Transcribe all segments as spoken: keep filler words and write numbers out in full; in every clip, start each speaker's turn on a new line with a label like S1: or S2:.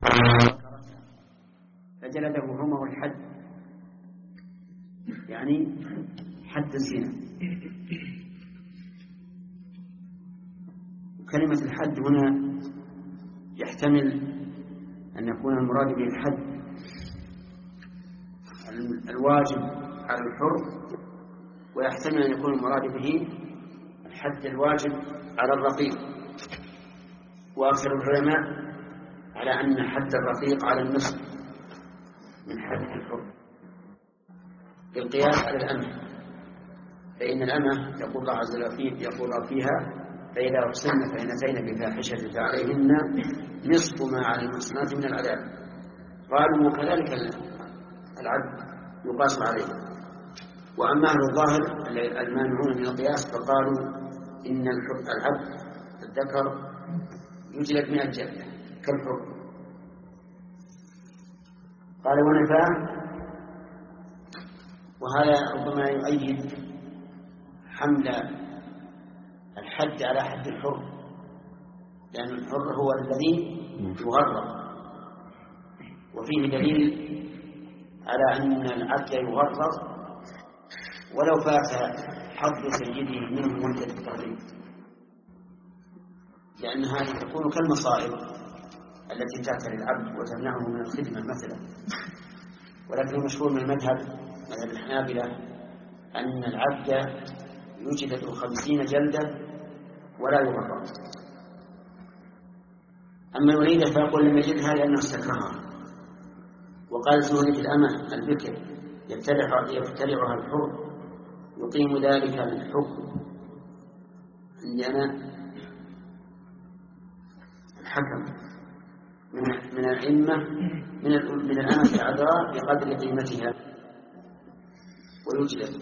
S1: فجلده عمر الحد، يعني حد الزنا. وكلمة الحد هنا يحتمل أن يكون المراد به الحد الواجب على الحر، ويحتمل أن يكون المراد به الحد الواجب على الرقيق. وأكثر العلماء على أن حد الرقيق على النصف من حد الحر بالقياس على الأمة، فإن الأمة يقول الله عز وجل يقول فيها فإذا أحسن فإن أتين بفاحشة فعليهن نصف ما على المحصنات من العذاب. قالوا وكذلك العبد يقاس عليه. وأما أهل الظاهر المانعون من القياس فقالوا إن العبد الذكر يجلد من الجلد كالحر. قال ونفاه، وهذا ربما يؤيد حمل الحد على حد الحر، لأن الحر هو الذي يغرر، وفيه دليل على أن العبد يغرر ولو فات حظ سيده منه مدة التغريب، لأن هذه تكون كالمصائب التي تأتي للعبد وتمنعه من الخدمة مثلا. ولكن المشهور من المذهب مذهب الحنابلة أن العبد يجلد خمسين جلدة ولا يغرر. أما الوليدة فيقول لم يجدها لأنه استكرهها. وقال الزهري في الأمة البكر يفترعها الحر يقيم ذلك بالحكم. عندي أنا الحكم من الأئمة من الأمة العذراء بقدر قيمتها ويجلد.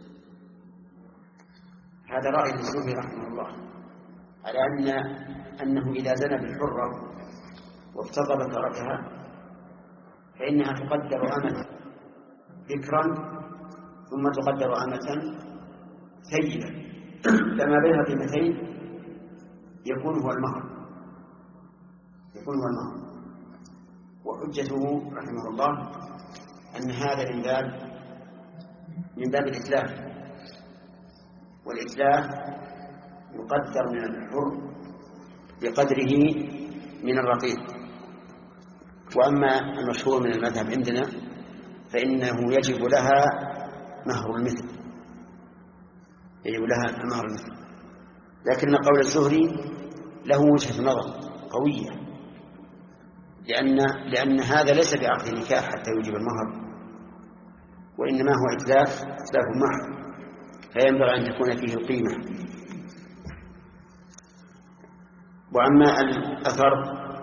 S1: هذا رأي الزهري رحمه الله على أن أنه إذا زنى بالحرة وافتضل تركها فإنها تقدر أمة ذكرا ثم تقدر أمة سيدة، فما بين قيمتين يكون هو المهر يكون هو المهر. وحجته رحمه الله أن هذا من باب من باب الإتلاف، والإتلاف يقدر من الحر بقدره من الرقيق. وأما المشهور من المذهب عندنا فإنه يجب لها مهر المثل يجب لها مهر المثل. لكن قول الزهري له وجهة نظر قوية، لأن, لأن هذا ليس بعقد النكاح حتى يوجب المهر، وإنما هو إتلاف إتلاف محض، فينبغي أن تكون فيه القيمة. وأما الأثر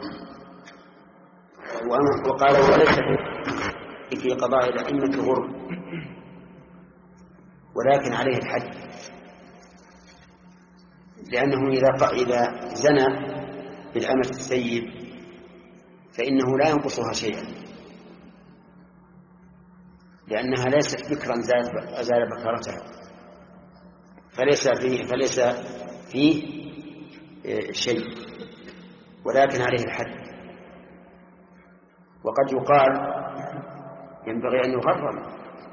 S1: وقال وليس في قضاء الأئمة غر، ولكن عليه الحد، لأنه إذا إذا زنى بالأمة السيد فإنه لا ينقصها شيئا، لأنها ليست بكرا أزال بكرتها، فليس فيه فليس فيه شيء، ولكن عليه الحد. وقد يقال ينبغي أن يغرم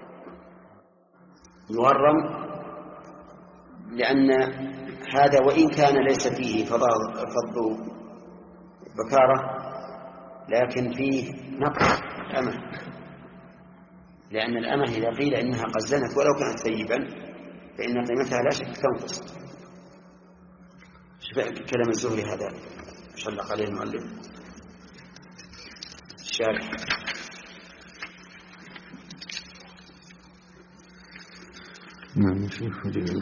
S1: يغرم لأن هذا وإن كان ليس فيه فضل بكارة لكن فيه نقص الأمة، لأن الأمة إذا قيل إنها قد زنت ولو كانت ثيبا فإن قيمتها لا شك تنقص. شوف كلام الزهري هذا شلق عليه المؤلف الشارح.
S2: نعم شيخ.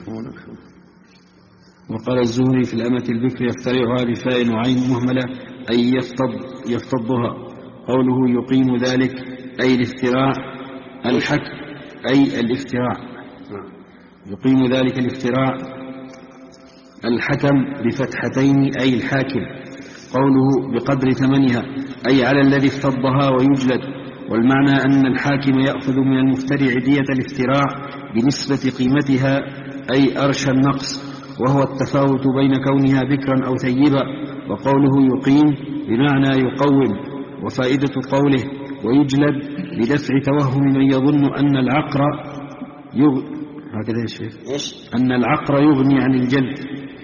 S2: وقال الزهري في الأمة البكر يفترعها بفاء وعين مهملة أي يفتض يفتضها. قوله يقيم ذلك أي الافتراع الحك أي الافتراع يقيم ذلك الافتراع الحكم بفتحتين أي الحاكم. قوله بقدر ثمنها أي على الذي افتضها ويجلد. والمعنى أن الحاكم يأخذ من المفترع دية الافتراع بنسبة قيمتها أي أرش النقص، وهو التفاوت بين كونها بكرا أو ثيبا. وقوله يقيم بمعنى يقوم، وفائدة قوله ويجلد لدفع توهم من يظن أن العقر يغ... هكذا يا شيخ
S1: إيش؟
S2: أن العقر يغني عن الجلد.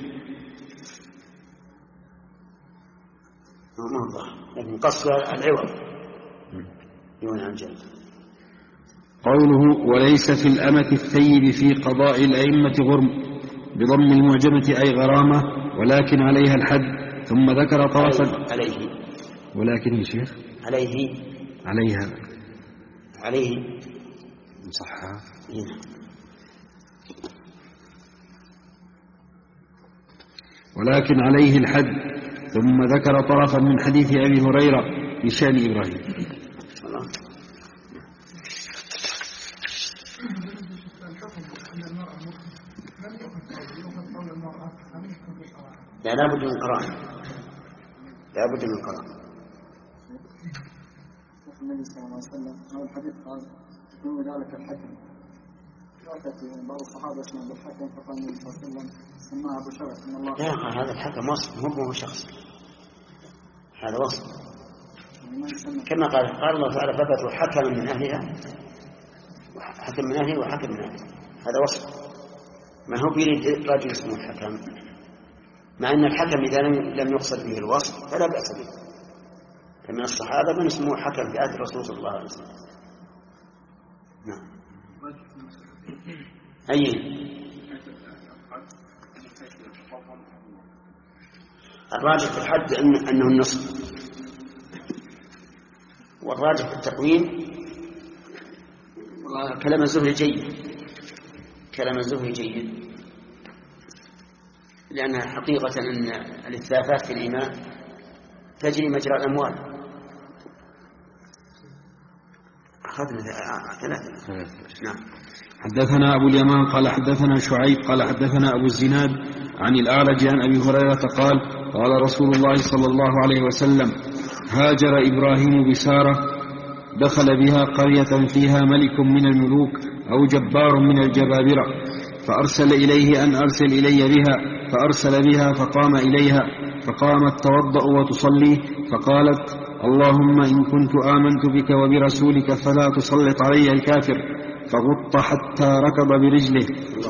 S1: ما الله لكن قصد العوض يغني عن الجلد.
S2: قوله وليس في الأمة الثيب في قضاء الأئمة غرم بضم المعجمة أي غرامة ولكن عليها الحد. ثم ذكر طرفا
S1: عليه
S2: ولكن يا شيخ
S1: عليه
S2: عليها
S1: عليه
S2: صحها ولكن عليه الحد. ثم ذكر طرفا من حديث أبي هريرة بشأن إبراهيم.
S1: لا لابد من قراءة لابد من قراءة.
S3: النبي صلى الله عليه وسلم هذا الحديث قال من ذلك الحكم وأتت بعض الصحابة اسمه بالحكم فقال النبي صلى الله عليه وسلم سماه أبو شرف إن الله
S1: لا هذا الحكم وصف مو هو شخص هذا وصف كما قال قال الله تعالى فبثوا حكما من أهلها حكم من أهله وحكم من أهله هذا وصف ما هو بيريد رجل اسمه الحكم مع أن الحكم إذا لم يقصد به الوصف فلا بأس به. فمن الصحابة من اسمه حكم في عهد الرسول صلى الله عليه وسلم. نعم. أي الراجح في الحد إن أنه النصف والراجح في التقويم كلام الزهري جيد كلام الزهري جيد لأنها حقيقة أن الإتلافات في الإماء تجري مجرى الأموال. أخذنا ثلاثة. نعم.
S2: حدثنا أبو اليمان قال حدثنا شعيب قال حدثنا أبو الزناد عن الأعرج عن أبي هريرة قال قال رسول الله صلى الله عليه وسلم هاجر إبراهيم بسارة دخل بها قرية فيها ملك من الملوك أو جبار من الجبابرة فأرسل إليه أن أرسل إلي بها فأرسل بها فقام إليها فقامت توضأ وتصلي فقالت اللهم إن كنت آمنت بك وبرسولك فلا تسلط علي الكافر فغط حتى ركض برجله.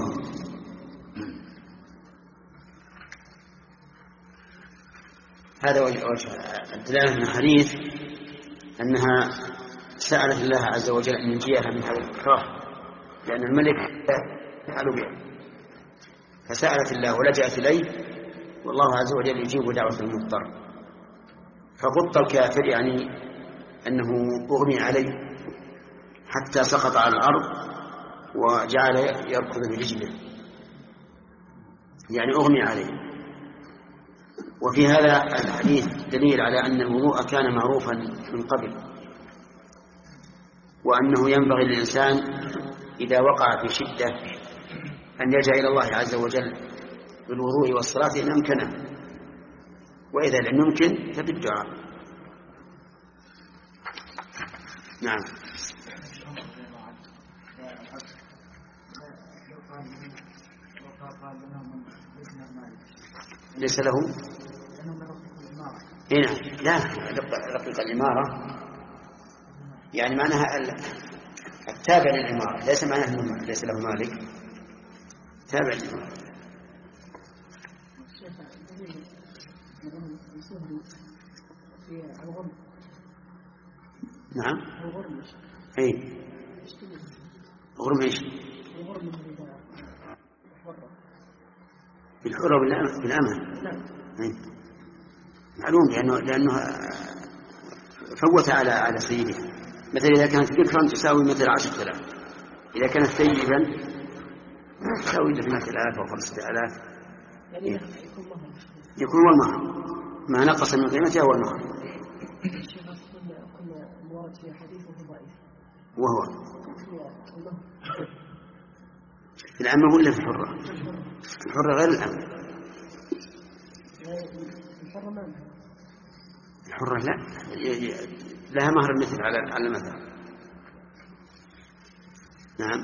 S1: هذا وجه الدلالة من الحديث أنها سألت الله عز وجل أن ينجيها من هذا الإكراه لأن الملك يفعل به فسألت الله ولجأت إليه والله عز وجل يجيب دعوة المضطر. فغط الكافر يعني أنه أغمي عليه حتى سقط على الأرض وجعل يركض برجله يعني أغمي عليه. وفي هذا الحديث دليل على أن الوضوء كان معروفا من قبل وأنه ينبغي للإنسان إذا وقع في شدة أن يرجع إلى الله عز وجل بالوضوء والصلاة إن أمكنه وإذا لم يمكن فبالدعاء. نعم. ليس له هنا لا رقيق الإمارة يعني معناها التابع للإمارة ليس معناه ليس له مالك تابع للإمارة. نعم اي غرم ايش بالحرة بالأمة معلوم لأنه, لأنه فوت على على سيده مثل إذا كانت ذكرا تساوي مثل عشرة آلاف إذا كانت ثيبا تساوي اثنة آلاف أو خمسة آلاف يكون هو المهر ما نقص من قيمته هو المهر وهو في العامة ولا في الحرة؟ في الحرة غير العامة. الحرة لا لها مهر مثل على على المثل. نعم.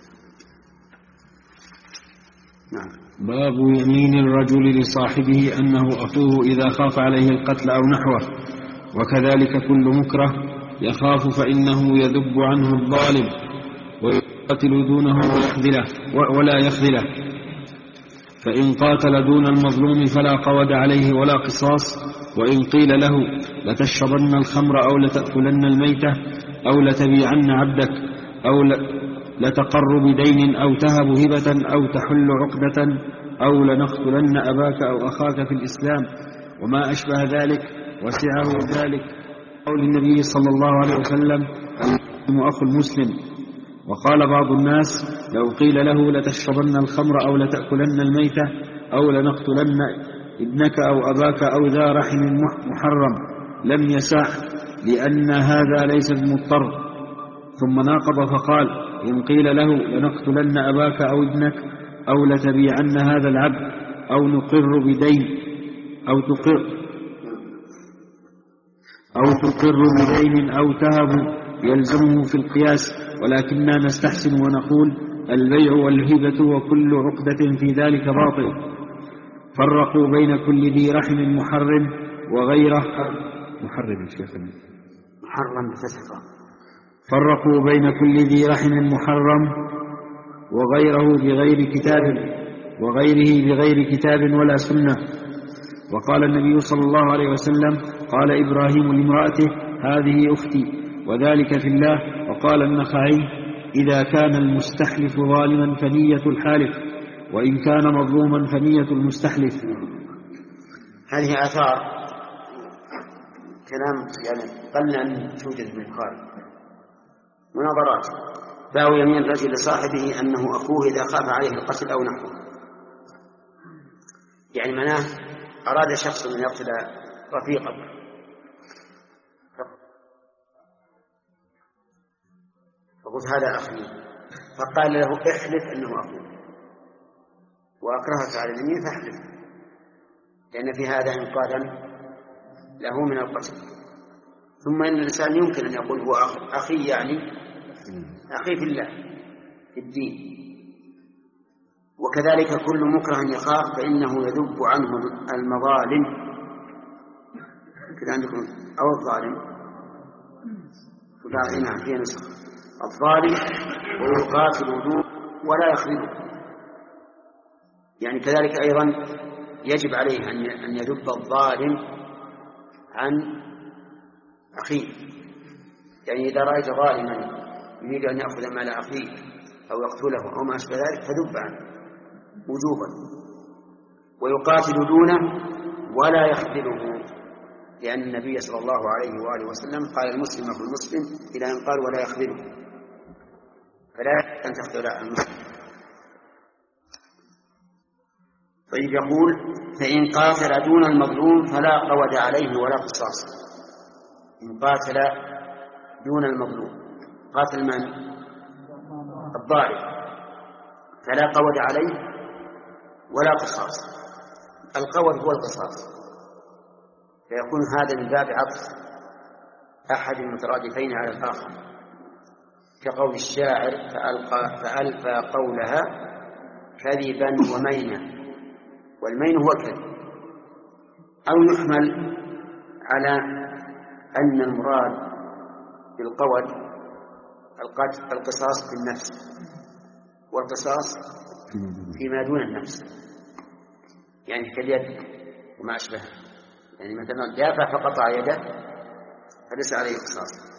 S1: نعم.
S2: باب يمين الرجل لصاحبه أنه أخوه إذا خاف عليه القتل أو نحوه. وكذلك كل مكره يخاف فإنه يذب عنه الظالم ويقاتل دونه ويخذله ولا يخذله. فإن قاتل دون المظلوم فلا قود عليه ولا قصاص. وإن قيل له لتشربن الخمر أو لتأكلن الميتة أو لتبيعن عبدك أو لتقر بدين أو تهب هبة أو تحل عقدة أو لنقتلن أباك أو أخاك في الإسلام وما أشبه ذلك وسعه ذلك قول النبي صلى الله عليه وسلم المسلم أخو المسلم. وقال بعض الناس لو قيل له لتشربن الخمر أو لتأكلن الميتة أو لنقتلن ابنك أو أباك أو ذا رحم محرم لم يسع لأن هذا ليس بمضطر. ثم ناقض فقال إن قيل له لنقتلن أباك أو ابنك أو لتبيعن هذا العبد أو نقر بدين أو تقر أو تقر بدين أو تهب يلزمه في القياس، ولكننا نستحسن ونقول البيع والهبة وكل عقدة في ذلك باطل. فرقوا بين كل ذي رحم محرم وغيره محرم شيخنا
S1: محرم بفتح.
S2: فرقوا بين كل ذي رحم محرم وغيره بغير كتاب وغيره بغير كتاب ولا سنة. وقال النبي صلى الله عليه وسلم قال إبراهيم لامرأته هذه أختي وذلك في الله. وقال النخعي إذا كان المستحلف ظالما فنية الحالف وإن كان مظلوما فنية المستحلف.
S1: هذه آثار كلام يعني قل أن توجد من قال مناظرات. باو يمين الرجل لصاحبه أنه أخوه إذا خاف عليه القتل أو نحوه، يعني معناه أراد شخص أن يقتل رفيقه فقلت هذا أخي، فقال له احلف أنه أخوه وأكرهك على اليمين فاحلف، لأن في هذا إنقاذا له من القتل. ثم إن الإنسان يمكن أن يقول هو أخي، يعني أخي في الله في الدين. وكذلك كل مكره يخاف فإنه يذب عنه المظالم كذا عندكم أو الظالم نعم في نسخ الظالم ويقاتل دون ولا يخذله، يعني كذلك أيضا يجب عليه أن يذب الظالم عن أخيه. يعني إذا رأيت ظالما يريد أن يأخذ مال أخيه أو يقتله أو ما أشبه ذلك فذب عنه وجوبا. ويقاتل دونه ولا يخذله، لأن النبي صلى الله عليه وآله وسلم قال المسلم أخو المسلم إلى أن قال ولا يخذله، فلا أن تخذل المسلم. طيب يقول فإن قاتل دون المظلوم فلا قود عليه ولا قصاص. إن قاتل دون المظلوم قاتل من؟ الضارب، فلا قود عليه ولا قصاص. القود هو القصاص، فيكون هذا من باب عطف أحد المترادفين على الآخر، كقول الشاعر فألقى فألفى قولها كذبا ومينا، والمين هو الكذب. أو يحمل على أن المراد بالقود القصاص في النفس والقصاص فيما دون النفس، يعني كاليد وما أشبه، يعني مثلا دافع فقطع يده فليس عليه قصاص.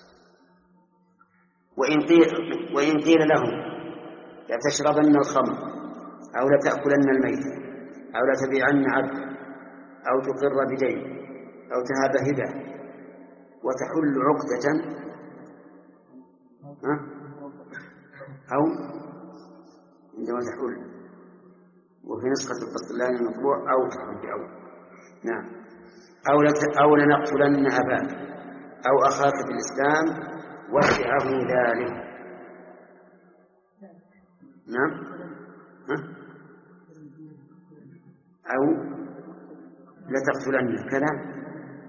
S1: وإن قيل, وإن قيل له لا تشربن الخمر أو لا تأكلن الميت أو لا تبيعن عبد أو تقر بدين أو تهاب هبة وتحل عقدة أو عندما تحل، وفي نسخة القسطلاني المطبوع أو تحل بأو نعم أو, أو لنقتلن أباك أو أخاك في الإسلام وسعه ذلك. نعم ها؟ أو لتقتلن كذا،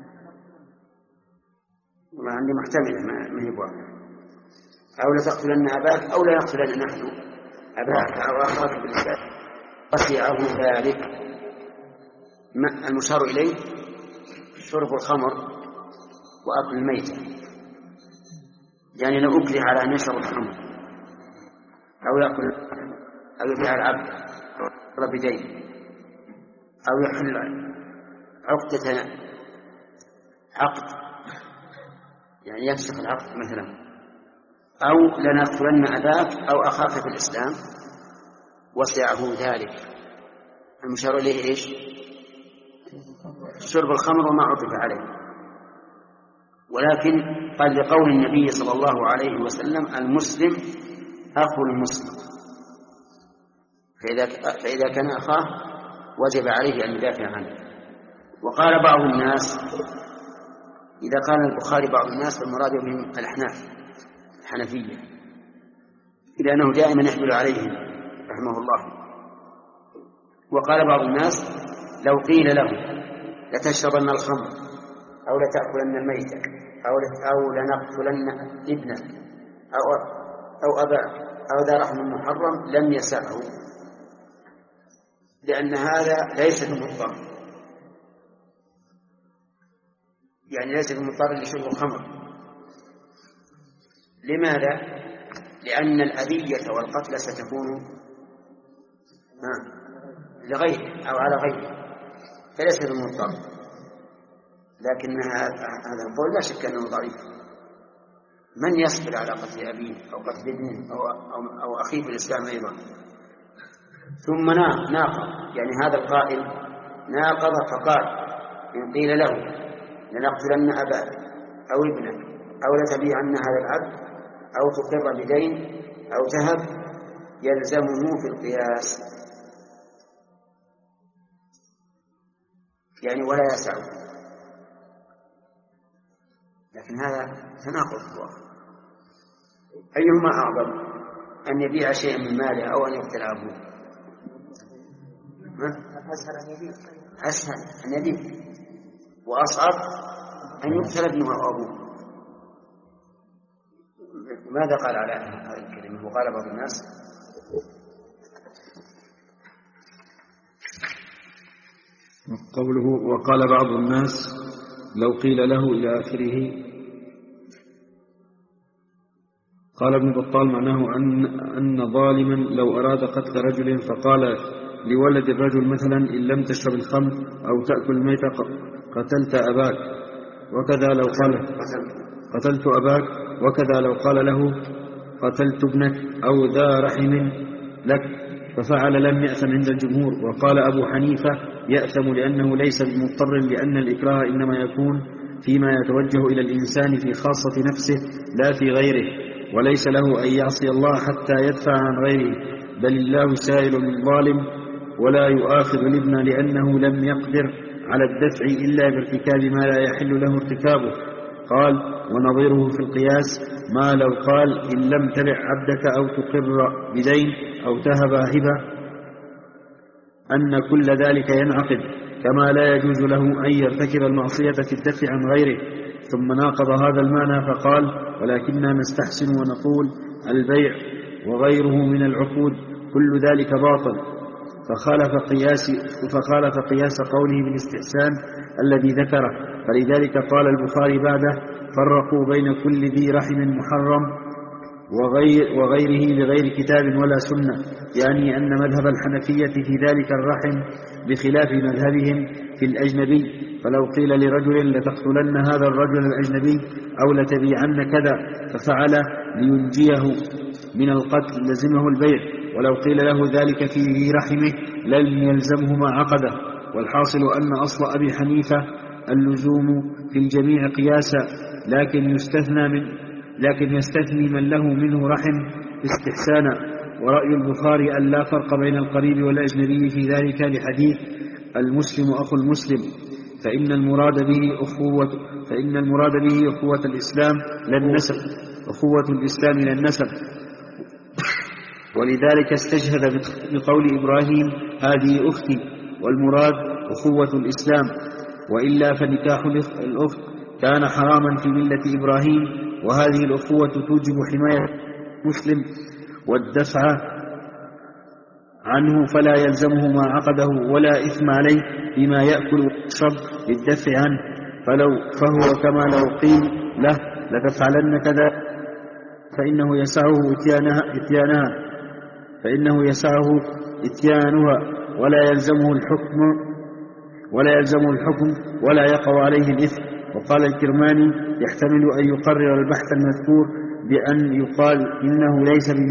S1: والله عندي محتملة ما هي بواقع. أو لتقتلن أباك أو لا يقتلن نحن أباك أو أخاك في الإسلام وسعه ذلك. المشار إليه شرب الخمر وأكل الميتة، يعني لو أكره على أن يشرب الخمر أو يأكل أو يبيع العبد بدين أو يحل عقدة عقد، يعني يفسخ العقد مثلا، أو لنقتلن أباك أو أخاك في الإسلام، وسعه ذلك. المشار إليه إيش؟ شرب الخمر وما عطف عليه. ولكن قال لقول النبي صلى الله عليه وسلم المسلم أخو المسلم، فإذا, فإذا كان أخاه وجب عليه أن يدافع عنه. وقال بعض الناس، إذا قال البخاري بعض الناس فالمراد بهم الأحناف الحنفية، إلى أنه دائما يحمل عليهم رحمه الله. وقال بعض الناس لو قيل له لتشربن الخمر أو لتأكلن الميتة أو أو لنقتلن ابنك أو أو أباك أو ذا رحم محرم لم يسعه، لأن هذا ليس بمضطر، يعني ليس بمضطر لشرب الخمر. لماذا؟ لأن الأذية والقتل ستكون لغيره أو على غيره، فليس بمضطر. لكن هذا القول لا شك أنه ضعيف. من يصبر على قتل أبيه أو قتل ابنه أو, أو, أو أخيه في الإسلام أيضا؟ ثم ناقض، يعني هذا القائل ناقض فقال إن قيل له لنقتلن أباك أو ابنك أو لتبيعن هذا العبد أو تقر بدين أو تهب يلزمه في القياس، يعني ولا يسعه. لكن هذا تناقض واضح. أيهما أعظم، أن يبيع شيئا من ماله أو أن يقتل أبوه؟ أسهل أن يبيع، أسهل أن يبيع، وأصعب أن يقتل ابنه أو أبوه. ماذا قال على هذه الكلمة؟ وقال بعض الناس
S2: قوله وقال بعض الناس لو قيل له إلى آخره. قال ابن بطال معناه أن, أن ظالما لو أراد قتل رجل فقال لولد الرجل مثلا إن لم تشرب الخمر أو تأكل الميتة قتلت أباك، وكذا لو قال قتلت أباك، وكذا لو قال له قتلت ابنك أو ذا رحم لك ففعل لم يأثم عند الجمهور. وقال أبو حنيفة يأثم لأنه ليس بمضطر، لأن الإكراه إنما يكون فيما يتوجه إلى الإنسان في خاصة نفسه لا في غيره، وليس له أن يعصي الله حتى يدفع عن غيره، بل الله سائل الظالم ولا يؤاخذ الابن لأنه لم يقدر على الدفع إلا بارتكاب ما لا يحل له ارتكابه. قال ونظيره في القياس ما لو قال إن لم تبع عبدك أو تقر بدين أو تهب هبة، أن كل ذلك ينعقد، كما لا يجوز له أن يرتكب المعصية في الدفع عن غيره. ثم ناقض هذا المعنى فقال ولكننا نستحسن ونقول البيع وغيره من العقود كل ذلك باطل، فخالف قياس, فخالف قياس قوله بالاستحسان الذي ذكره. فلذلك قال البخاري بعده فرقوا بين كل ذي رحم محرم وغير وغيره بغير كتاب ولا سنة، يعني أن مذهب الحنفية في ذلك الرحم بخلاف مذهبهم في الأجنبي. فلو قيل لرجل لتقتلن هذا الرجل الأجنبي أو لتبيعن كذا ففعل لينجيه من القتل لزمه البيع، ولو قيل له ذلك في ذي رحمه لم يلزمه ما عقده. والحاصل أن أصل أبي حنيفة اللزوم في الجميع قياسا، لكن يستثنى من لكن يستثني من له منه رحم استحسانا. ورأي البخاري أن لا فرق بين القريب والأجنبي في ذلك لحديث المسلم أخو المسلم، فإن المراد به أخوة فإن المراد به أخوة الإسلام لا النسب، أخوة الإسلام لا النسب. ولذلك استشهد بقول إبراهيم هذه أختي، والمراد أخوة الإسلام، وإلا فنكاح الأخت كان حراما في ملة إبراهيم، وهذه الأخوة توجب حماية مسلم والدفع عنه، فلا يلزمه ما عقده ولا إثم عليه بما يأكل ويشرب للدفع عنه. فلو فهو كما لو قيل له لتفعلن كذا فإنه يسعه إتيانها, إتيانها فإنه يسعه إتيانها ولا يلزمه الحكم ولا يلزمه الحكم ولا يقع عليه الإثم. وقال الكرماني يحتمل أن يقرر البحث المذكور بأن يقال إنه ليس بم...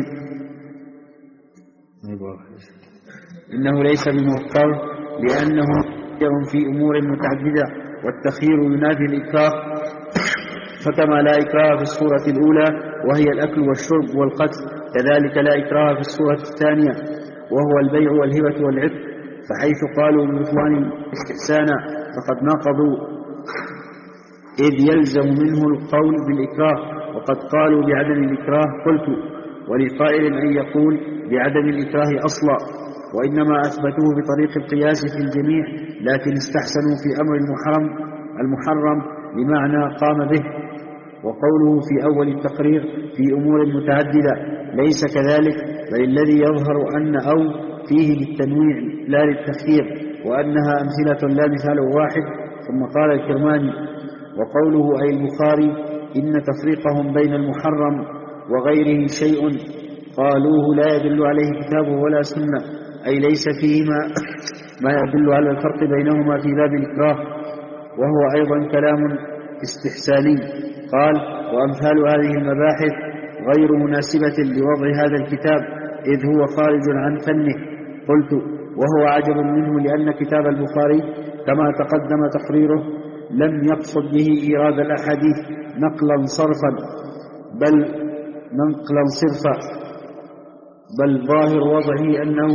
S2: إنه ليس بمضطر لأنه يرى في أمور متعددة والتخيير ينافي الإكراه، فكما لا إكراه في الصورة الأولى وهي الأكل والشرب والقتل كذلك لا إكراه في الصورة الثانية وهو البيع والهبة والعتق. فحيث قالوا ببطلان الاستحسان فقد ناقضوا إذ يلزم منه القول بالإكراه، وقد قالوا بعدم الإكراه. قلت ولقائل أن يقول بعدم الإكراه أصلا، وإنما أثبتوه بطريق القياس في الجميع لكن استحسنوا في أمر المحرم المحرم بمعنى قام به. وقوله في أول التقرير في أمور متعددة ليس كذلك، بل الذي يظهر أن أو فيه للتنويع لا للتخيير وأنها أمثلة لا مثال واحد. ثم قال الكرماني وقوله أي البخاري إن تفريقهم بين المحرم وغيره شيء قالوه لا يدل عليه كتاب ولا سنة، أي ليس فيهما ما يدل على الفرق بينهما في باب الإكراه، وهو أيضا كلام استحساني. قال وأمثال هذه المباحث غير مناسبة لوضع هذا الكتاب إذ هو خارج عن فنه. قلت وهو عجب منه لأن كتاب البخاري كما تقدم تقريره لم يقصد به إيراد الأحاديث نقلا صرفا بل نقلا صرفا بل ظاهر وضعه أنه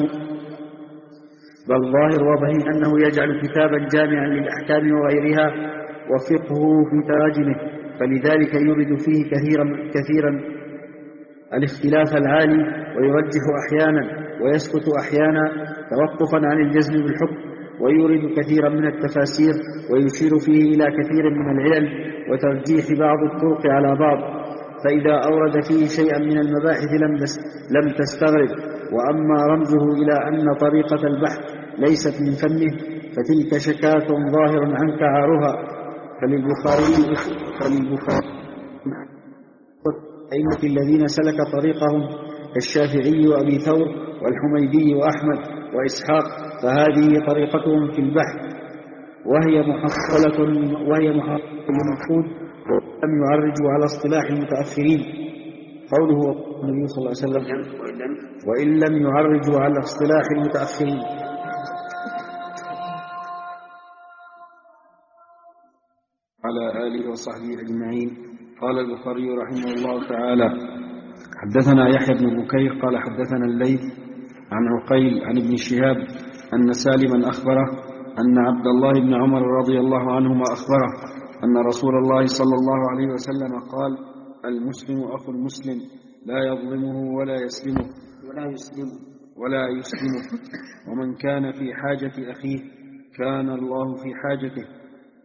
S2: بل ظاهر وضعه أنه يجعل كتابا جامعا للأحكام وغيرها وفقهه في تراجمه، فلذلك يورد فيه كثيرا, كثيرا الاختلاف العالي ويرجح أحيانا ويسكت أحيانا توقفا عن الجزم بالحكم، ويورد كثيرا من التفاسير ويشير فيه إلى كثير من العلل وترجيح بعض الطرق على بعض. فإذا أورد فيه شيئا من المباحث لم تستغرب. وأما رمزه إلى أن طريقة البحث ليست من فنه فتلك شكاة ظاهر عن كعارها. فللبخاري فللبخاري أئمة الذين سلك طريقهم كالشافعي وأبي ثور والحميدي وأحمد وإسحاق، فهذه طريقتهم في البحث وهي محصلة وهي محصلة المفقود ولم يعرجوا على اصطلاح المتأخرين. قوله النبي صلى الله عليه وسلم وإن لم يعرجوا على اصطلاح المتأخرين.
S4: على آله وصحبه أجمعين. قال البخاري رحمه الله تعالى حدثنا يحيى بن بكير قال حدثنا الليث عن عقيل عن ابن شهاب أن سالما أخبره أن عبد الله بن عمر رضي الله عنهما أخبره أن رسول الله صلى الله عليه وسلم قال المسلم أخو المسلم لا يظلمه ولا يسلمه
S1: ولا يسلمه
S4: ولا يسلمه ومن كان في حاجة أخيه كان الله في حاجته.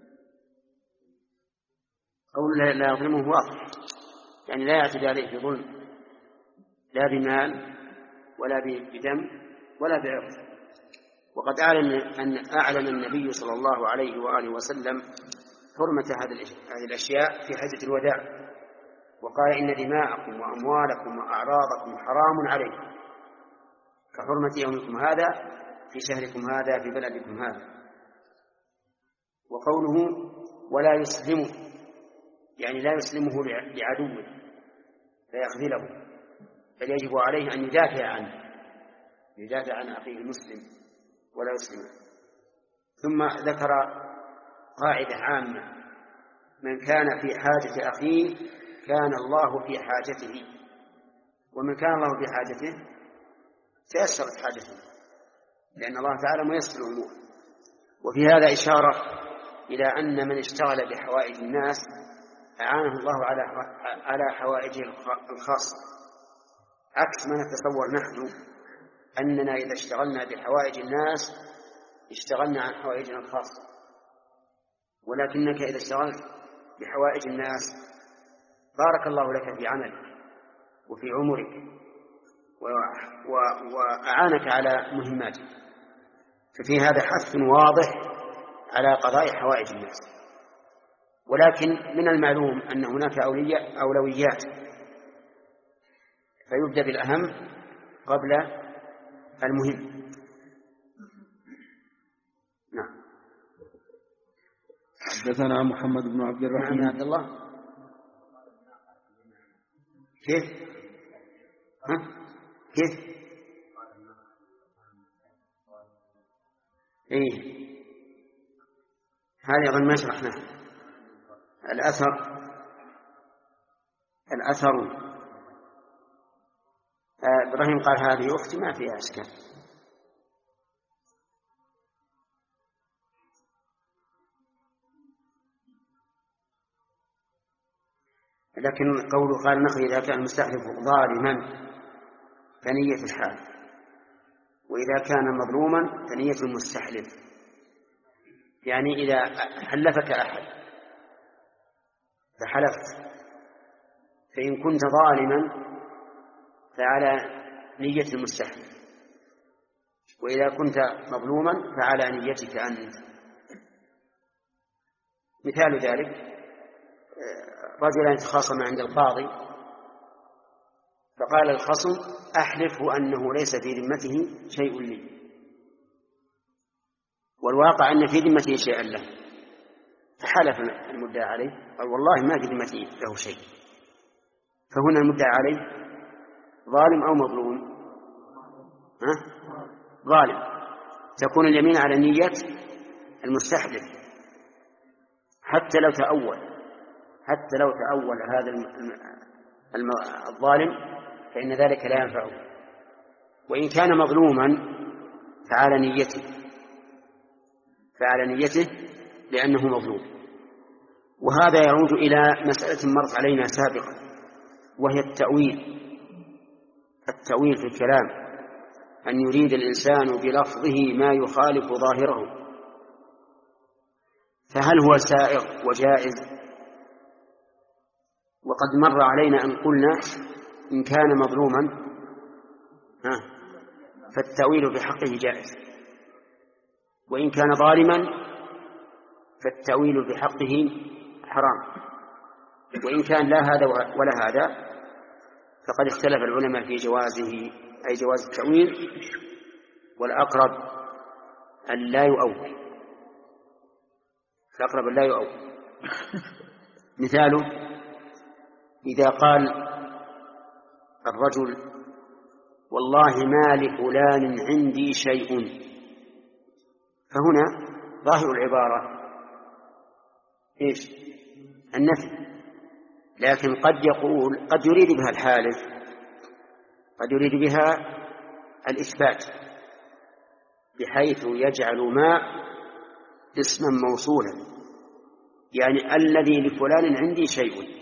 S1: قول لا يظلمه واضح، يعني لا يعتدي عليه بظلم لا بمال ولا بدم ولا بعرض. وقد أعلن, أن أعلن النبي صلى الله عليه وآله وسلم حرمة هذه الأشياء في حجة الوداع، وقال إن دماءكم وأموالكم وأعراضكم حرام عليكم كحرمة يومكم هذا في شهركم هذا في بلدكم هذا. وقوله ولا يسلمه يعني لا يسلمه لعدوه فيخذله، بل يجب عليه أن يدافع عنه يدافع عن أخيه المسلم ولا يسلمه. ثم ذكر قاعدة عامة من كان في حاجة أخيه كان الله في حاجته، ومن كان الله في حاجته تيسرت حاجته لأن الله تعالى ميسر الأمور. وفي هذا إشارة إلى أن من اشتغل بحوائج الناس أعانه الله على على حوائجه الخاصة، عكس ما نتصور نحن أننا إذا اشتغلنا بحوائج الناس اشتغلنا عن حوائجنا الخاصة، ولكنك إذا اشتغلت بحوائج الناس بارك الله لك في عملك وفي عمرك وأعانك على مهماتك. ففي هذا حث واضح على قضاء حوائج الناس. ولكن من المعلوم أن هناك أولويات، فيبدأ بالأهم قبل المهم. نعم.
S4: حدثنا محمد بن عبد الرحيم.
S1: نعم عبد الله. كيف؟ ها؟ كيف؟ إيه هذه أظن ما شرحناها. الأثر الأثر آه إبراهيم قال هذه أختي ما فيها إشكال. لكن قوله قال نقل إذا كان المستحلف ظالما فنية الحال، وإذا كان مظلوما فنية المستحلف. يعني إذا حلفك أحد فحلفت، فإن كنت ظالما فعلى نية المستحلف، وإذا كنت مظلوما فعلى نيتك أنت. مثال ذلك رجلان يتخاصما عند القاضي، فقال الخصم أحلفه أنه ليس في ذمته شيء لي، والواقع أن في ذمته شيئا له، فحلف المدعى عليه قال والله ما في ذمته له شيء. فهنا المدعى عليه ظالم أو مظلوم؟ ها؟ ظالم. تكون اليمين على نية المستحلف حتى لو تأول حتى لو تأول هذا الظالم فإن ذلك لا ينفعه. وإن كان مظلوما فعلى نيته فعلى نيته لأنه مظلوم. وهذا يعود إلى مسألة مرت علينا سابقا، وهي التأويل. التأويل في الكلام أن يريد الإنسان بلفظه ما يخالف ظاهره، فهل هو سائغ وجائز؟ وقد مر علينا أن قلنا إن كان مظلوما فالتأويل في حقه جائز، وإن كان ظالما فالتأويل في حقه حرام. وإن كان لا هذا ولا هذا فقد اختلف العلماء في جوازه، أي جواز التأويل، والأقرب أن لا يؤول الأقرب أن لا يؤول. مثاله إذا قال الرجل والله ما لفلان عندي شيء، فهنا ظاهر العبارة إيش؟ النفي، لكن قد يقول قد يريد بها الحالف، قد يريد بها الإثبات، بحيث يجعل ما اسما موصولا، يعني الذي لفلان عندي شيء.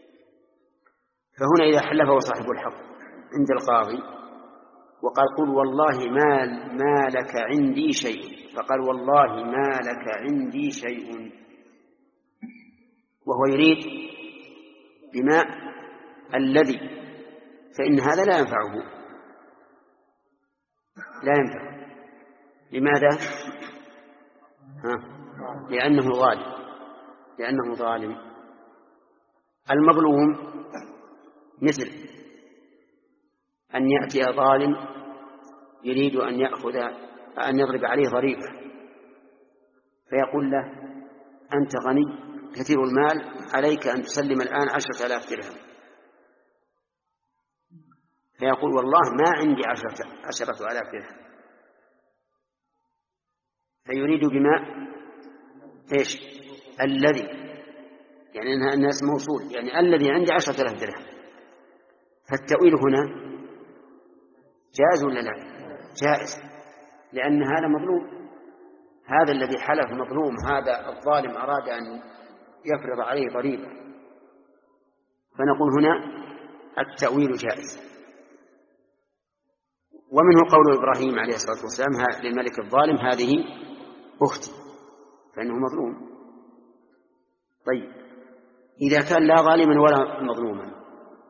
S1: فهنا إذا حلفه صاحب الحق عند القاضي وقال قل والله ما, ما لك عندي شيء، فقال والله ما لك عندي شيء، وهو يريد بما الذي، فإن هذا لا ينفعه لا ينفع. لماذا؟ ها؟ لأنه ظالم لأنه ظالم. المظلوم مثل أن يأتي ظالم يريد أن يأخذ أن يضرب عليه ضريبة، فيقول له أنت غني كثير المال، عليك أن تسلم الآن عشرة آلاف درهم، فيقول والله ما عندي عشرة, عشرة آلاف درهم، فيريد بما إيش؟ الذي، يعني أنها الناس موصول، يعني الذي عندي عشرة آلاف درهم. فالتأويل هنا جائز ولا لا؟ جائز، لأن هذا مظلوم، هذا الذي حلف مظلوم، هذا الظالم أراد أن يفرض عليه ضريبة، فنقول هنا التأويل جائز. ومنه قول إبراهيم عليه الصلاة والسلام للملك الظالم هذه أختي، فإنه مظلوم. طيب إذا كان لا ظالما ولا مظلوما،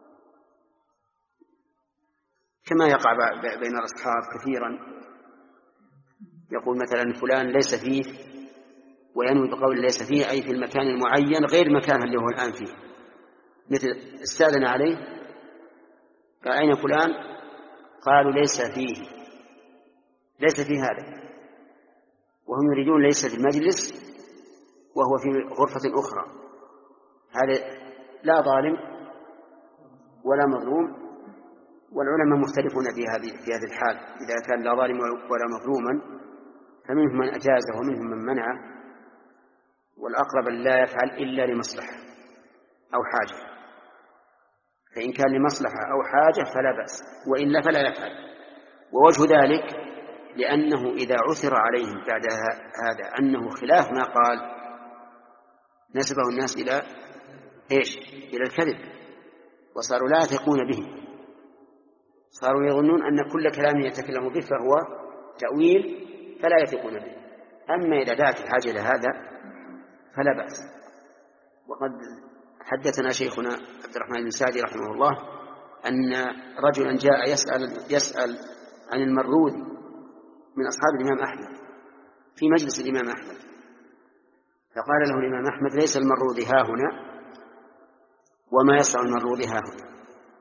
S1: كما يقع بين الأصحاب كثيرا، يقول مثلا فلان ليس فيه وينوي بقول ليس فيه أي في المكان المعين غير المكان اللي هو الآن فيه، مثل استأذن عليه قال أين فلان؟ قالوا ليس فيه، ليس فيه هذا، وهم يريدون ليس في المجلس وهو في غرفة أخرى. هذا لا ظالم ولا مظلوم، والعلماء مختلفون في هذه في هذه الحال، إذا كان لا ظالم ولا مظلوما فمنهم من أجازه ومنهم من منعه، والأقرب لا يفعل إلا لمصلحة أو حاجة، فإن كان لمصلحة أو حاجة فلا بأس، وإلا فلا يفعل. ووجه ذلك لأنه إذا عثر عليهم بعد هذا أنه خلاف ما قال نسبه الناس إلى إيش؟ إلى الكذب، وصاروا لا يثقون به، صاروا يظنون أن كل كلام يتكلم به فهو تأويل فلا يثقون به. أما إذا دعت الحاجة إلى هذا فلا بأس. وقد حدثنا شيخنا عبد الرحمن بن سعدي رحمه الله أن رجلا جاء يسأل, يسأل عن المروذي من أصحاب الإمام أحمد في مجلس الإمام أحمد، فقال له الإمام أحمد ليس المروذي ها هنا وما يصنع المروذي ها هنا،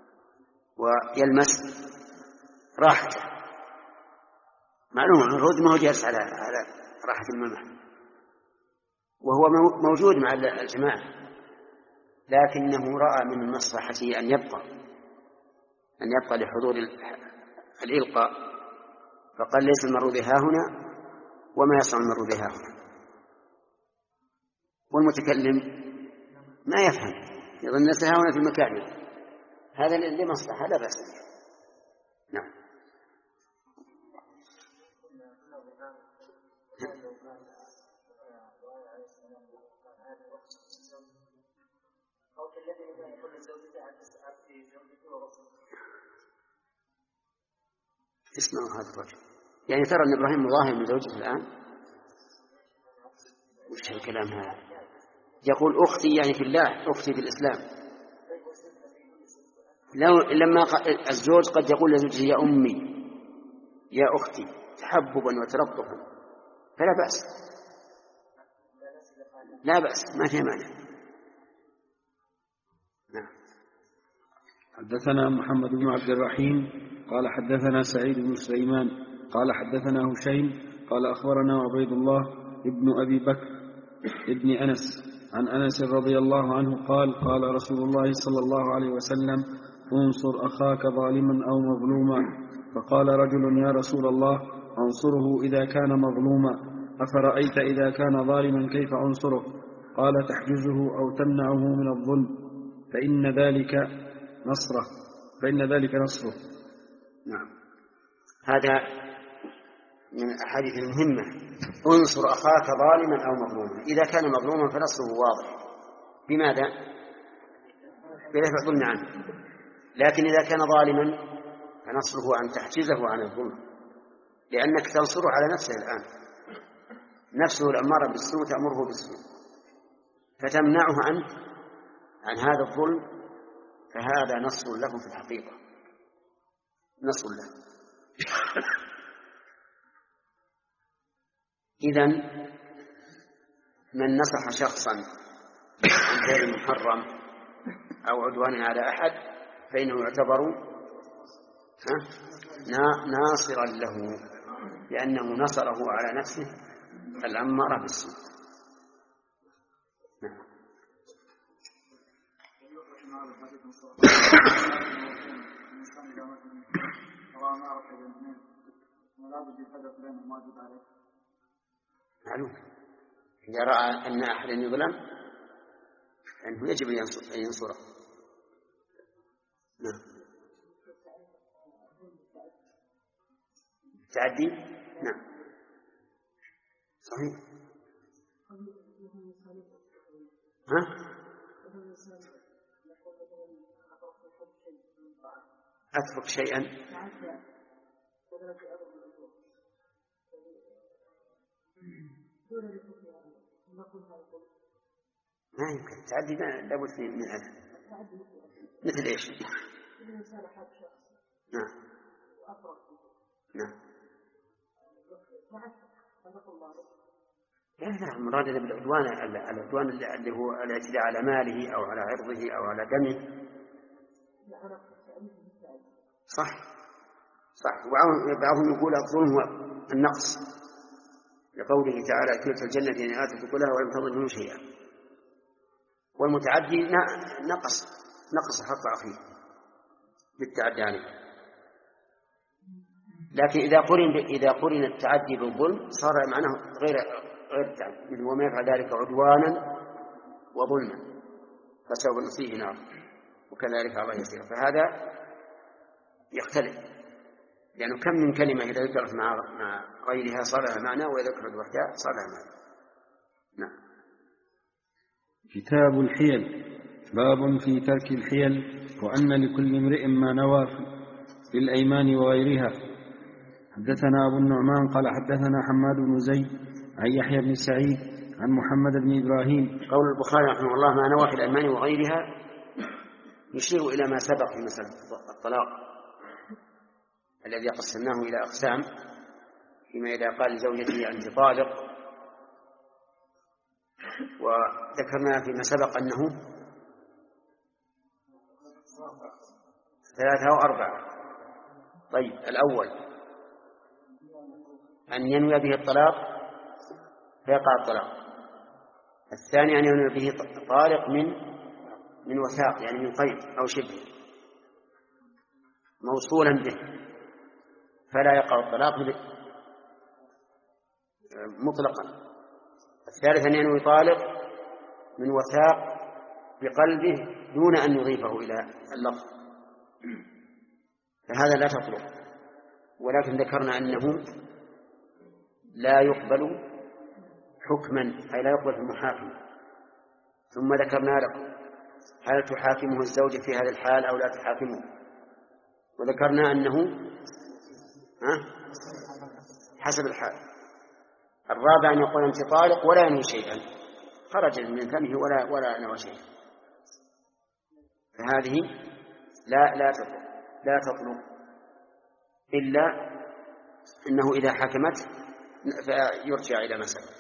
S1: ويلمس راحته. معلوم المروذي ما هو جالس على على راحة الإمام أحمد، وهو موجود مع الجماعة، لكنه رأى من مصلحته أن يبقى أن يبقى لحضور الإلقاء، فقال ليس المروذي ها هنا وما يصنع المروذي ها هنا. والمتكلم ما يفهم، يظن الناس ها هنا في المكان، هذا لمصلحة لا بأس به. نعم. اسمعوا هذا الرجل، يعني ترى أن إبراهيم مظاهر من زوجته الآن؟ وش الكلام هذا؟ يقول أختي يعني في الله، أختي في الإسلام. لو لما الزوج قد يقول لزوجته يا أمي يا أختي تحببا وتربطا فلا بأس، لا بأس، ما في مانع. نعم.
S4: حدثنا محمد بن عبد الرحيم قال حدثنا سعيد بن سليمان قال حدثنا هشيم قال أخبرنا عبيد الله ابن أبي بكر ابن أنس عن أنس رضي الله عنه قال قال رسول الله صلى الله عليه وسلم انصر أخاك ظالما أو مظلوما. فقال رجل يا رسول الله أنصره إذا كان مظلوما، أفرأيت إذا كان ظالما كيف أنصره؟ قال تحجزه أو تمنعه من الظلم فإن ذلك نصره فإن ذلك نصره.
S1: نعم. هذا من الأحاديث المهمة، انصر أخاك ظالما أو مظلوما. إذا كان مظلوما فنصره واضح، بماذا؟ بدفع الظلم عنه. لكن إذا كان ظالما فنصره أن تحجزه عن الظلم، لأنك تنصره على نفسه الآن، نفسه الأمارة بالسوء تأمره بالسوء، فتمنعه أنت عن هذا الظلم، فهذا نصر له في الحقيقة، نصر له. إذن من نصح شخصا عن غير محرم أو عدوان على أحد فإنه يعتبر ناصرا له، لأنه نصره على نفسه الأمارة بالسوء. نعم. معلوم إذا رأى أن أحد يظلم فإنه يجب أن ينصره. نعم. تعدي. نعم صحيح. ها؟ أترك شيئا ما يمكن تعدي، لابد من هذا. مثل إيش؟ نعم نعم لا لا المراد بالعدوان العدوان اللي هو الاعتداء على ماله أو على عرضه أو على دمه. صح صح. وبعضهم يقول الظلم هو النقص لقوله تعالى تلك الجنة إن آتت كلها ولم تظلم منه شيئا. والمتعدي نقص نقص حق أخيه بالتعدي عليه. لكن إذا قرن إذا قرن التعدي بالظلم صار معناه غير غير التعدي، وما يفعل ذلك عدوانا وظلما فسوف نصيبه نار وكذلك الله يسير. فهذا يختلف، لأنه يعني كم من كلمة إذا ذكرت مع مع غيرها صار لها معنى، وإذا ذكرت وحدها صار لها معنى. نعم.
S4: كتاب الحيل. باب في ترك الحيل، وأن لكل امرئ ما نوى في الأيمان وغيرها. حدثنا أبو النعمان قال حدثنا حماد بن زيد عن يحيى بن سعيد عن محمد بن إبراهيم.
S1: قول البخاري رحمه الله ما نوى في الأيمان وغيرها يشير إلى ما سبق في مسألة الطلاق الذي قسمناه إلى أقسام، فيما إذا قال لزوجته أنت طالق، وذكرنا فيما سبق أنه ثلاثة وأربعة. طيب الأول أن ينوي به الطلاق فيقع الطلاق. الثاني أن ينوي به طالق من من وثاق يعني من قيد أو شبه موصولا به فلا يقع الطلاق مطلقا. الثالث أن ينوي طالق من وثاق بقلبه دون أن يضيفه إلى اللفظ، فهذا لا تطلق. ولكن ذكرنا أنه لا يقبل حكما، أي لا يقبل في المحاكمة. ثم ذكرنا لكم هل تحاكمه الزوجة في هذا الحال أو لا تحاكمه، وذكرنا أنه حسب الحال. الرابع أن يقول أنت طالق ولا ينوي شيئا، خرج من فمه ولا ولا نوى شيئا، فهذه لا لا تطلق لا تطلق إلا أنه إذا حكمت فيرجع إلى مسألة.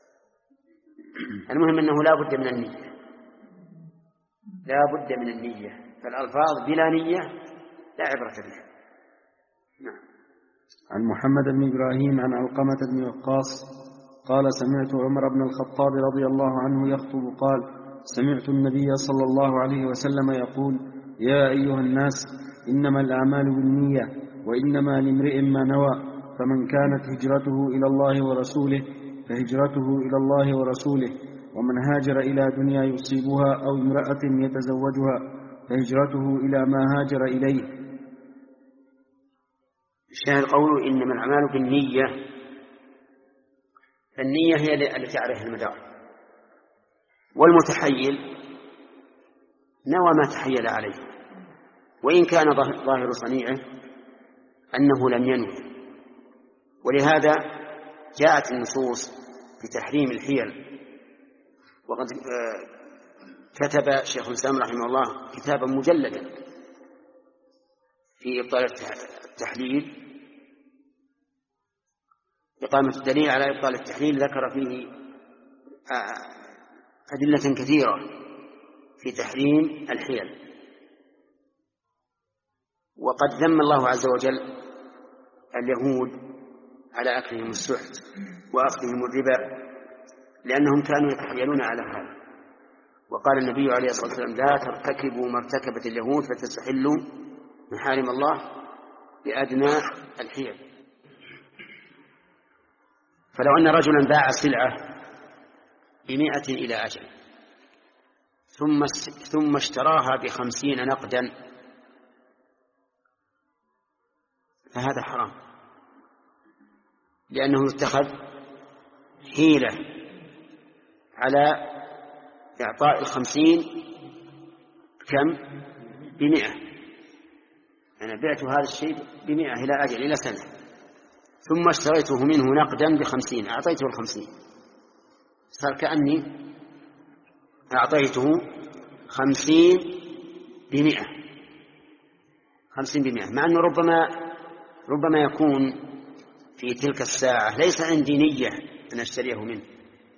S1: المهم أنه لا بد من النية، لا بد من النية، فالألفاظ بلا نية لا عبرة بها. نعم.
S4: عن محمد بن إبراهيم عن علقمة بن وقاص قال سمعت عمر بن الخطاب رضي الله عنه يخطب قال سمعت النبي صلى الله عليه وسلم يقول يا أيها الناس إنما الأعمال بالنية وإنما لامرئ ما نوى، فمن كانت هجرته إلى الله ورسوله فهجرته إلى الله ورسوله، ومن هاجر إلى دنيا يصيبها أو امرأة يتزوجها فهجرته إلى ما هاجر إليه.
S1: الشاهد قوله إنما الأعمال بالنية، فالنية هي التي عليها المدار. والمتحيل نوى ما تحيل عليه، وإن كان ظاهر صنيعه أنه لم ينوي. ولهذا جاءت النصوص بتحريم الحيل، وقد كتب شيخ الإسلام رحمه الله كتابا مجلدا في إبطال التحليل، إقامة الدليل على إبطال التحليل، ذكر فيه أدلة كثيرة في تحريم الحيل. وقد ذم الله عز وجل اليهود على أكلهم السحت وأخذهم الربا لأنهم كانوا يتحيلون على هذا. وقال النبي عليه الصلاة والسلام لا ترتكبوا ما ارتكبت اليهود فتستحلوا محارم الله بأدنى الحيل. فلو أن رجلا باع سلعة بمائة إلى أجل ثم ثم اشتراها بخمسين نقدا فهذا حرام، لأنه اتخذ حيلة على إعطاء الخمسين كم بمئة. أنا بعت هذا الشيء بمئة إلى أجل إلى سنة، ثم اشتريته منه نقدا بخمسين، أعطيته الخمسين، صار كأني أعطيته خمسين بمئة خمسين بمئة، مع أنه ربما ربما يكون في تلك الساعة ليس عندي نية أن أشتريه منه،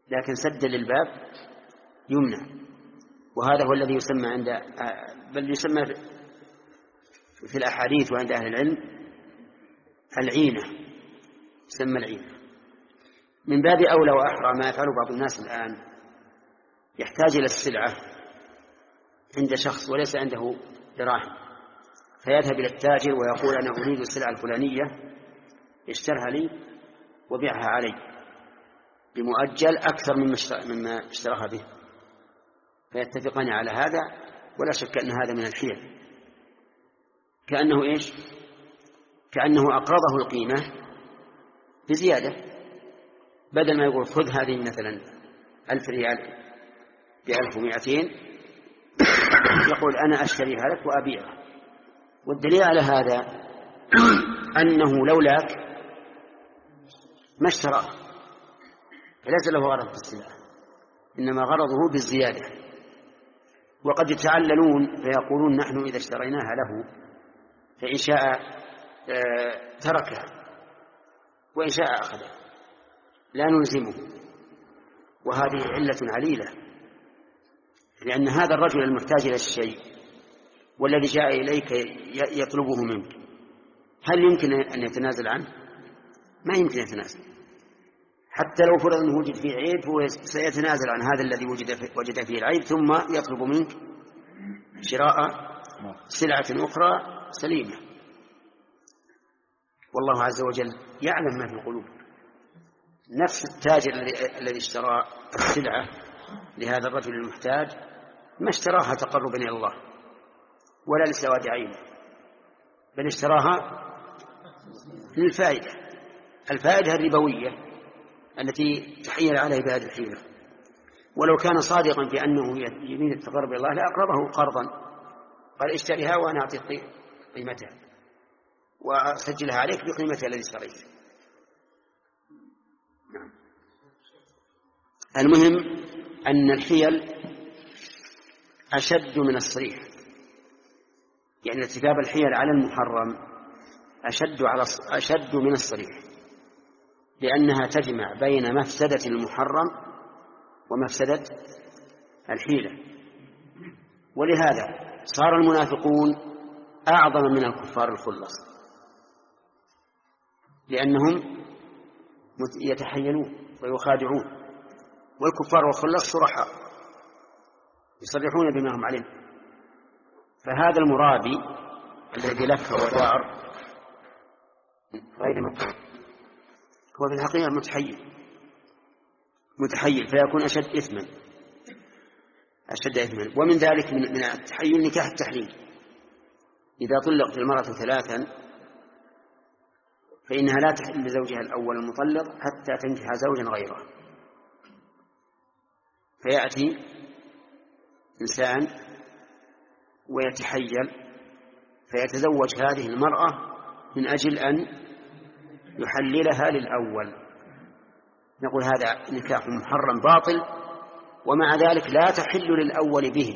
S1: لكن سد للباب يمنع. وهذا هو الذي يسمى عند بل يسمى في الأحاديث وعند أهل العلم العينة، يسمى العينة. من باب أولى وأحرى ما يفعله بعض الناس الآن، يحتاج إلى السلعة عند شخص وليس عنده دراهم، فيذهب إلى التاجر ويقول أنا أريد السلعة الفلانية اشترها لي وبيعها علي بمؤجل أكثر مما اشتراها به، فيتفقان على هذا. ولا شك أن هذا من الحيل، كأنه إيش؟ كأنه أقرضه القيمة بزيادة، بدل ما يقول خذ هذه مثلا ألف ريال بألف ومئتين، يقول أنا أشتريها لك وأبيعها. والدليل على هذا أنه لولاك ما اشتراه، فليس له غرض بالسلعة، إنما غرضه بالزيادة. وقد يتعللون فيقولون نحن إذا اشتريناها له فإن شاء تركها وإن شاء أخذها، لا نلزمه. وهذه علة عليلة، لأن هذا الرجل المحتاج إلى الشيء والذي جاء إليك يطلبه منك، هل يمكن أن يتنازل عنه؟ ما يمكن يتنازل. حتى لو فرض أنه وجد فيه عيب هو سيتنازل عن هذا الذي وجد فيه العيب، ثم يطلب منك شراء سلعة أخرى سليمة. والله عز وجل يعلم ما في القلوب. نفس التاجر الذي اشترى السلعة لهذا الرجل المحتاج ما اشتراها تقربا إلى الله ولا لسواد عينه، بل اشتراها للفائدة، الفائدة الربوية التي تحيل عليها بهذه الحيلة. ولو كان صادقا في أنه يريد التقرب إلى الله لأقرضه قرضا، قال اشتريها وأنا أعطيك قيمتها وأسجلها عليك بقيمتها الذي اشتريت. نعم. المهم أن الحيل أشد من الصريح، يعني ارتكاب الحيل على المحرم أشد, على أشد من الصريح، لأنها تجمع بين مفسدة المحرم ومفسدة الحيلة. ولهذا صار المنافقون أعظم من الكفار الخلص، لأنهم يتحيلون ويخادعون، والكفار والخلص صرحاء يصرحون بما هم عليه. فهذا المرابي الذي لف ودار غير مكتوب هو في الحقيقة متحيل متحيل فيكون أشد إثما أشد إثما. ومن ذلك من التحيل نكاح التحليل. إذا طلقت المرأة ثلاثا فإنها لا تحل لزوجها الأول المطلق حتى تنكح زوجا غيره، فيأتي إنسان ويتحيل فيتزوج هذه المرأة من أجل أن يحللها للأول، نقول هذا نكاح محرم باطل، ومع ذلك لا تحل للأول به.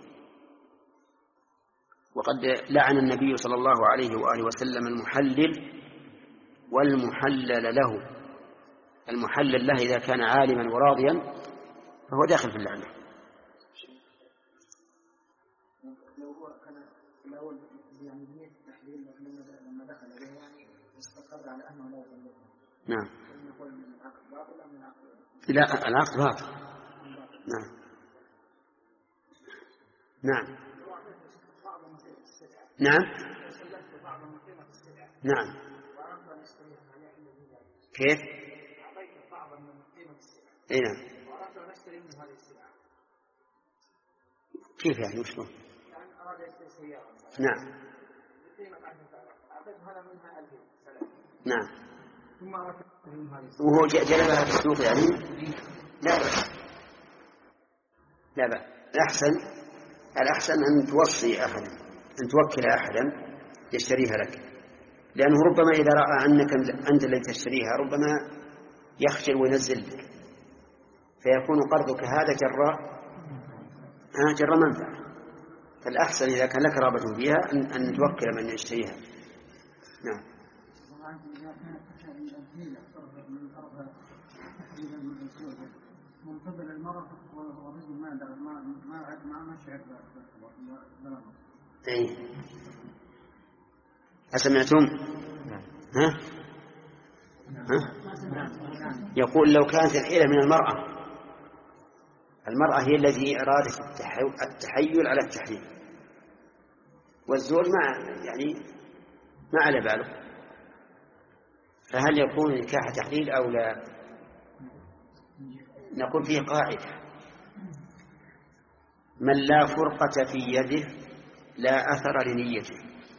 S1: وقد لعن النبي صلى الله عليه وآله وسلم المحلل والمحلل له. المحلل له إذا كان عالما وراضيا فهو داخل في اللعنة.
S3: لو هو كان في الأول يعني بنية التحليل لما دخل عليه يعني استقر على أنه لا يطلقه.
S1: نعم.
S3: نقول من العقد باطل أم من العقد؟
S1: لا، العقد باطل. نعم. نعم. نعم. نعم. كيف؟ اي نعم. كيف يعني وش هو؟ نعم. نعم. وهو جلبها في السوق يعني لا بأس لا بأس. الأحسن الأحسن أن توصي أحدا، أن توكل أحدا يشتريها لك، لأنه ربما إذا رأى أنك أنت الذي تشتريها ربما يخجل وينزل لك، فيكون قرضك هذا جراء جراء منفعة. فالأحسن إذا كان لك رغبة فيها أن, أن توكل من يشتريها. نعم.
S3: المرأة والرجل ما ما ما ما ما شعر
S1: أي أسمعتم؟ ها؟ ها؟ يقول لو كانت الحيلة من المرأة، المرأة هي التي أرادت التحيل على التحليل، والزوج ما يعني ما على باله، فهل يكون نكاح تحليل أو لا؟ نقول فيه قاعدة: من لا فرقة في يده لا أثر لنيته.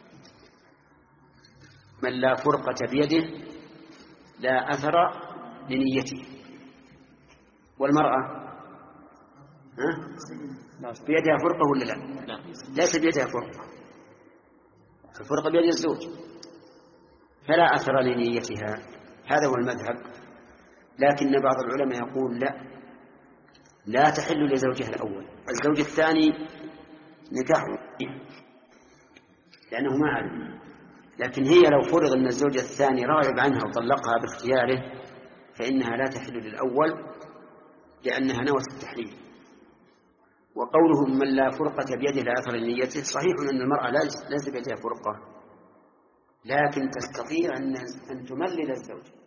S1: من لا فرقة بيده لا أثر لنيته. والمرأة ها؟ بيدها فرقة ولا لا؟ ليس بيدها فرقة، الفرقة بيد الزوج، فلا أثر لنيتها. هذا هو المذهب. لكن بعض العلماء يقول لا، لا تحل لزوجها الأول، الزوج الثاني نكاحه لأنه ما علم. لكن هي لو فرض أن الزوج الثاني راغب عنها وطلقها باختياره فإنها لا تحل للأول لأنها نوت التحليل. وقوله من لا فرقة بيده لا أثر لنيته صحيح أن المرأة ليس بيدها فرقة، لكن تستطيع أن تملل الزوج.